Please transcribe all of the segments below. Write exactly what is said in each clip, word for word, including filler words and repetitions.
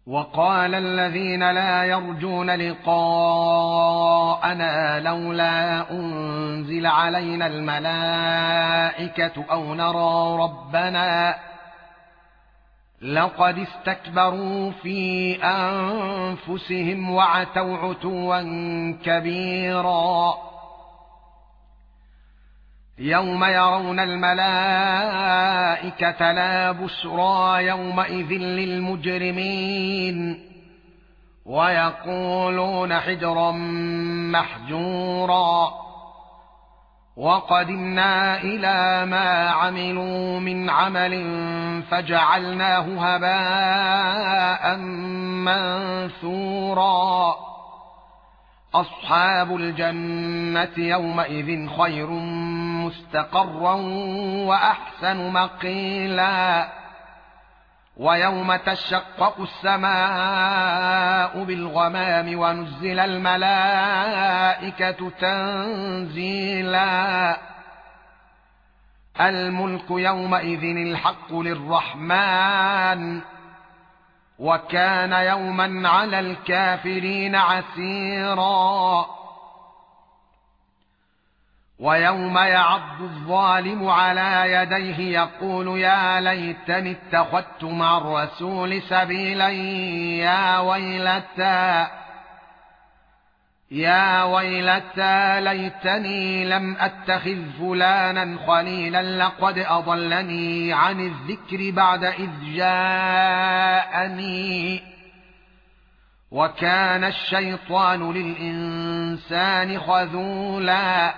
وقال الذين لا يرجون لقاءنا لولا أنزل علينا الملائكة أو نرى ربنا لقد استكبروا في أنفسهم وعتوا عتوا كبيرا يوم يرون الملائكة لا بشرى يومئذ للمجرمين ويقولون حجرا محجورا وقدمنا إلى ما عملوا من عمل فجعلناه هباء منثورا أصحاب الجنة يومئذ خير مستقرا وأحسن مقيلا ويوم تشقق السماء بالغمام ونزل الملائكة تنزيلا الملك يومئذ الحق للرحمن وكان يوما على الكافرين عسيرا ويوم يعض الظالم على يديه يقول يا ليتني اتخذت مع الرسول سبيلا يا ويلتى يا ويلتى ليتني لم اتخذ فلانا خليلا لقد اضلني عن الذكر بعد اذ جاءني وكان الشيطان للانسان خذولا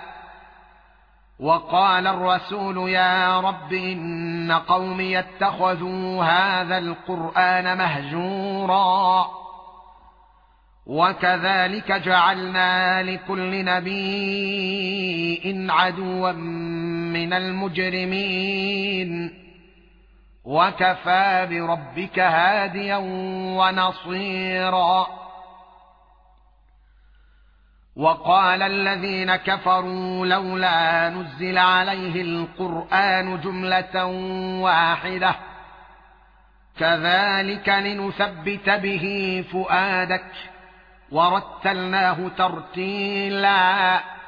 وقال الرسول يا رب إن قومي اتخذوا هذا القرآن مهجورا وكذلك جعلنا لكل نبي عدوا من المجرمين وكفى بربك هاديا ونصيرا وقال الذين كفروا لولا نزل عليه القرآن جملة واحدة كذلك لنثبت به فؤادك ورتلناه ترتيلا